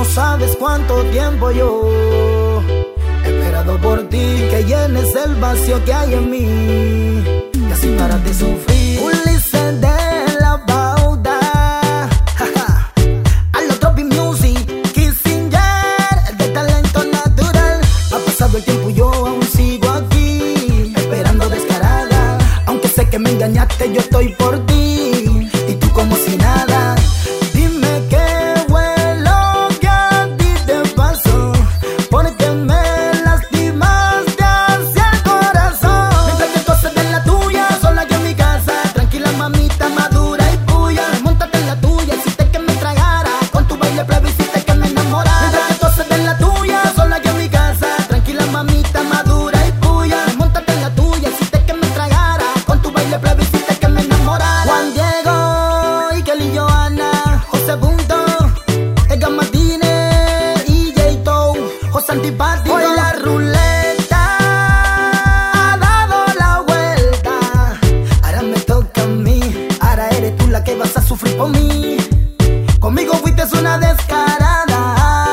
sabes cuánto tiempo yo he esperado por ti, que llenes el vacío que hay en mí, y así para de sufrir. Ulises de la Bauda, al otro Tropi Music, Kissinger, el de talento natural. Ha pasado el tiempo y yo aún sigo aquí, esperando descarada. Aunque sé que me engañaste, yo estoy por ti, y tú como si nada. Dime qué fue lo que a ti te pasó, porque me lastimaste hacia el corazón. Mientras que tú haces de la tuya, sola aquí en mi casa, tranquila mamita, madura y puya. Móntate en la tuya, hiciste que me tragara, con tu baile plebe hiciste que me enamorara. Mientras que tú haces de la tuya, sola aquí en mi casa, tranquila mamita, madura y puya. Móntate en la tuya, hiciste que me tragara, con tu baile plebe hiciste que me enamorara. Juan Diego y Kelly Johanna, José Punto, Edgar Martínez y J Tow, José Antipático. Hoy la ruleta ha dado la vuelta, ahora me toca a mí, ahora eres tú la que vas a sufrir por mí. Conmigo fuiste una descarada,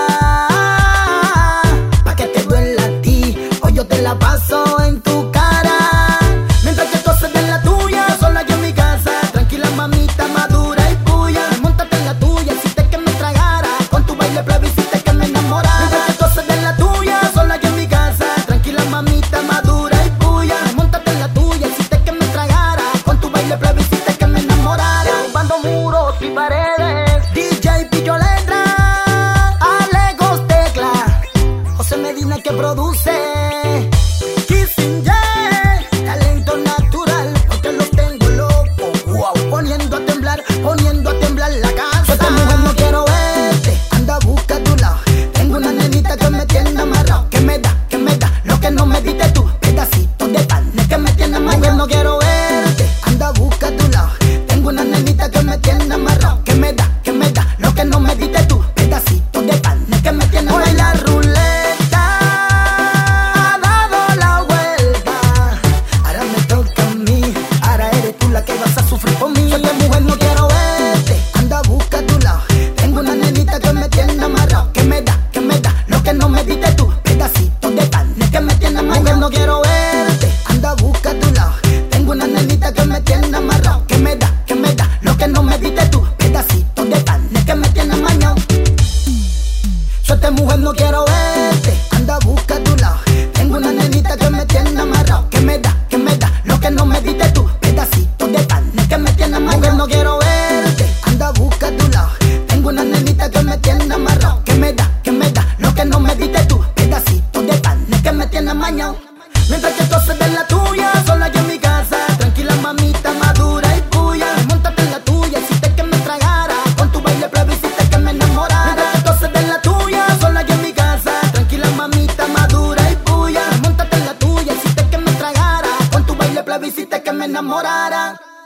pa' que te duela a ti, hoy yo te la paso en tu cara. Mientras que tú haces de la tuya, sola aquí en mi casa, tranquila mamita, madura y puya. Móntate en la tuya, hiciste que me tragara, con tu baile plebe hiciste que me enamorara. Mientras que tú haces de la tuya, sola aquí en mi casa, tranquila mamita, madura y puya. Móntate en la tuya, hiciste que me tragara, con tu baile plebe hiciste que me enamorara. Derribando muros y paredes, DJ Pillo Letra, Alegos Tecla, José Medina que produce, Kissinger, talento natural, porque los tengo locos, wow, poniendo a temblar la casa. Yo esta mujer no quiero verte, anda busca a tu lado. Tengo una nenita que me tiene amarrado, que me da lo que no me diste tú, pedacitos de carne que me tiene amarrado. Mujer no quiero verte, anda busca a tu lado. Tengo una nenita que me tiene amarrado, que me da lo que no me diste tú, pedacitos de carne que me tiene amarrado. Hoy la ruleta ha dado la vuelta, ahora me toca a mí, ahora eres tú la que vas a sufrir por mí. Yo de mujer no quiero verte, anda busca a tu lado. Tengo una nenita que me tiene amarrado, que me da lo que no me diste tú, pedacitos de carne que me tiene amarrado. Mujer no quiero verte, anda busca a tu lado. Tengo una nenita que me tiene amarrado, que me da lo que no me diste tú, pedacitos de carne que me tiene amarrado. Suerte mujer no quiero verte, anda busca a tu lado. Tengo una nenita que me tiene amarrado, que me da lo que no me diste tú, pedacitos de carne que me tiene amarrado. Mujer no quiero verte, anda busca a tu lado. Tengo una nenita que me tiene amarrado, que me da lo que no me diste tú, pedacitos de carne que me tiene amarrado. Mientras que tú haces de la tuya, sola aquí en mi casa, tranquila mamita, madura y puya. Móntate en la tuya, hiciste que me tragara, con tu baile plebe hiciste que me enamorara. Mientras que tú haces de la tuya, sola aquí en mi casa, tranquila mamita, madura y puya. Móntate en la tuya, hiciste que me tragara, con tu baile plebe hiciste que me enamorara.